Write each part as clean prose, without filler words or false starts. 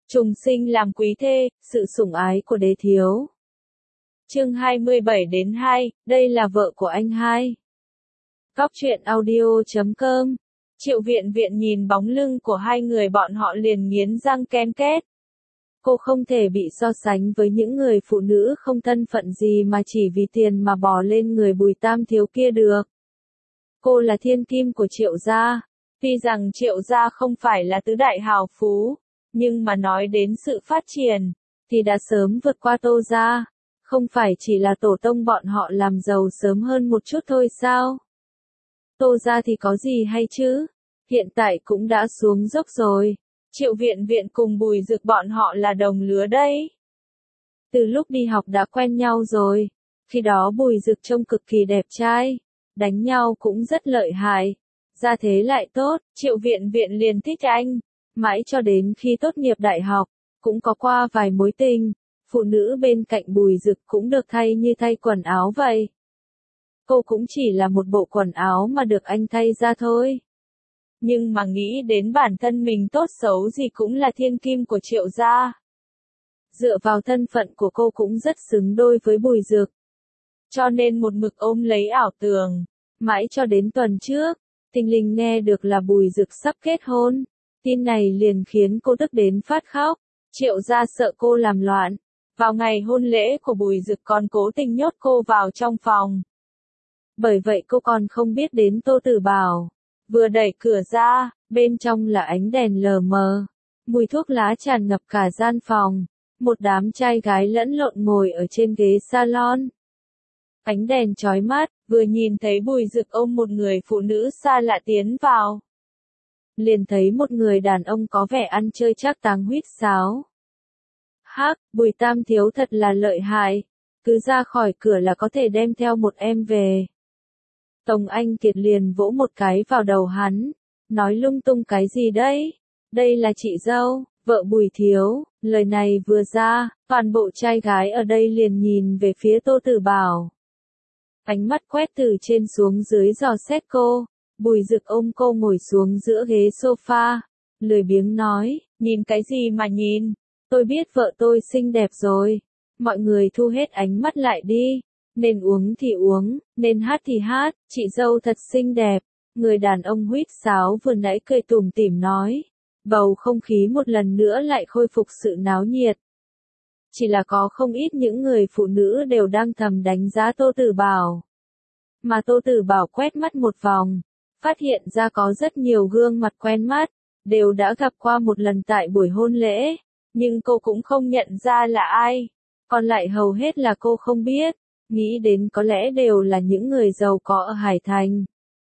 Trùng sinh làm quý thê, sự sủng ái của đế thiếu. Chương 27-2, đây là vợ của anh hai. Góc truyện audio.com. Triệu Viện Viện nhìn bóng lưng của hai người bọn họ liền nghiến răng ken két. Cô không thể bị so sánh với những người phụ nữ không thân phận gì mà chỉ vì tiền mà bò lên người Bùi Tam Thiếu kia được. Cô là thiên kim của Triệu gia. Tuy rằng Triệu gia không phải là tứ đại hào phú, nhưng mà nói đến sự phát triển, thì đã sớm vượt qua Tô gia. Không phải chỉ là tổ tông bọn họ làm giàu sớm hơn một chút thôi sao? Tô gia thì có gì hay chứ? Hiện tại cũng đã xuống dốc rồi. Triệu Viện Viện cùng Bùi Dực bọn họ là đồng lứa đấy. Từ lúc đi học đã quen nhau rồi. Khi đó Bùi Dực trông cực kỳ đẹp trai. Đánh nhau cũng rất lợi hại. Gia thế lại tốt, Triệu Viện Viện liền thích anh. Mãi cho đến khi tốt nghiệp đại học, cũng có qua vài mối tình. Phụ nữ bên cạnh Bùi Dực cũng được thay như thay quần áo vậy. Cô cũng chỉ là một bộ quần áo mà được anh thay ra thôi. Nhưng mà nghĩ đến bản thân mình tốt xấu gì cũng là thiên kim của Triệu gia. Dựa vào thân phận của cô cũng rất xứng đôi với Bùi Dực. Cho nên một mực ôm lấy ảo tưởng. Mãi cho đến tuần trước, Tinh Linh nghe được là Bùi Dực sắp kết hôn. Tin này liền khiến cô tức đến phát khóc. Triệu gia sợ cô làm loạn. Vào ngày hôn lễ của Bùi Dực còn cố tình nhốt cô vào trong phòng. Bởi vậy cô còn không biết đến Tô Tử Bảo. Vừa đẩy cửa ra, bên trong là ánh đèn lờ mờ. Mùi thuốc lá tràn ngập cả gian phòng. Một đám trai gái lẫn lộn ngồi ở trên ghế salon. Ánh đèn chói mắt, vừa nhìn thấy Bùi Dực ôm một người phụ nữ xa lạ tiến vào. Liền thấy một người đàn ông có vẻ ăn chơi trác táng huýt sáo. Hắc, Bùi Tam Thiếu thật là lợi hại. Cứ ra khỏi cửa là có thể đem theo một em về. Tống Anh Kiệt liền vỗ một cái vào đầu hắn. Nói lung tung cái gì đấy? Đây là chị dâu, vợ Bùi Thiếu. Lời này vừa ra, toàn bộ trai gái ở đây liền nhìn về phía Tô Tử Bảo. Ánh mắt quét từ trên xuống dưới dò xét cô. Bùi Dực ôm cô ngồi xuống giữa ghế sofa. Lười biếng nói, nhìn cái gì mà nhìn? Tôi biết vợ tôi xinh đẹp rồi. Mọi người thu hết ánh mắt lại đi. Nên uống thì uống, nên hát thì hát, chị dâu thật xinh đẹp. Người đàn ông huýt sáo vừa nãy cười tủm tỉm nói. Bầu không khí một lần nữa lại khôi phục sự náo nhiệt. Chỉ là có không ít những người phụ nữ đều đang thầm đánh giá Tô Tử Bảo. Mà Tô Tử Bảo quét mắt một vòng, phát hiện ra có rất nhiều gương mặt quen mắt, đều đã gặp qua một lần tại buổi hôn lễ, nhưng cô cũng không nhận ra là ai. Còn lại hầu hết là cô không biết, nghĩ đến có lẽ đều là những người giàu có ở Hải Thành.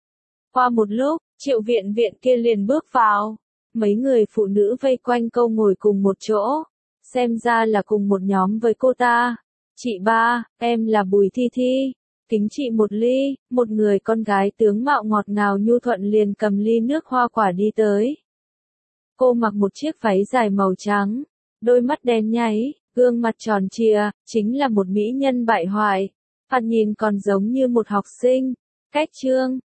Qua một lúc, Triệu Viện Viện kia liền bước vào. Mấy người phụ nữ vây quanh cô ngồi cùng một chỗ. Xem ra là cùng một nhóm với cô ta. Chị ba, em là Bùi Thi Thi. Kính chị một ly. Một người con gái tướng mạo ngọt ngào nhu thuận liền cầm ly nước hoa quả đi tới. Cô mặc một chiếc váy dài màu trắng. Đôi mắt đen nháy, gương mặt tròn trịa, chính là một mỹ nhân bại hoại. Thoạt nhìn còn giống như một học sinh. Cách trương,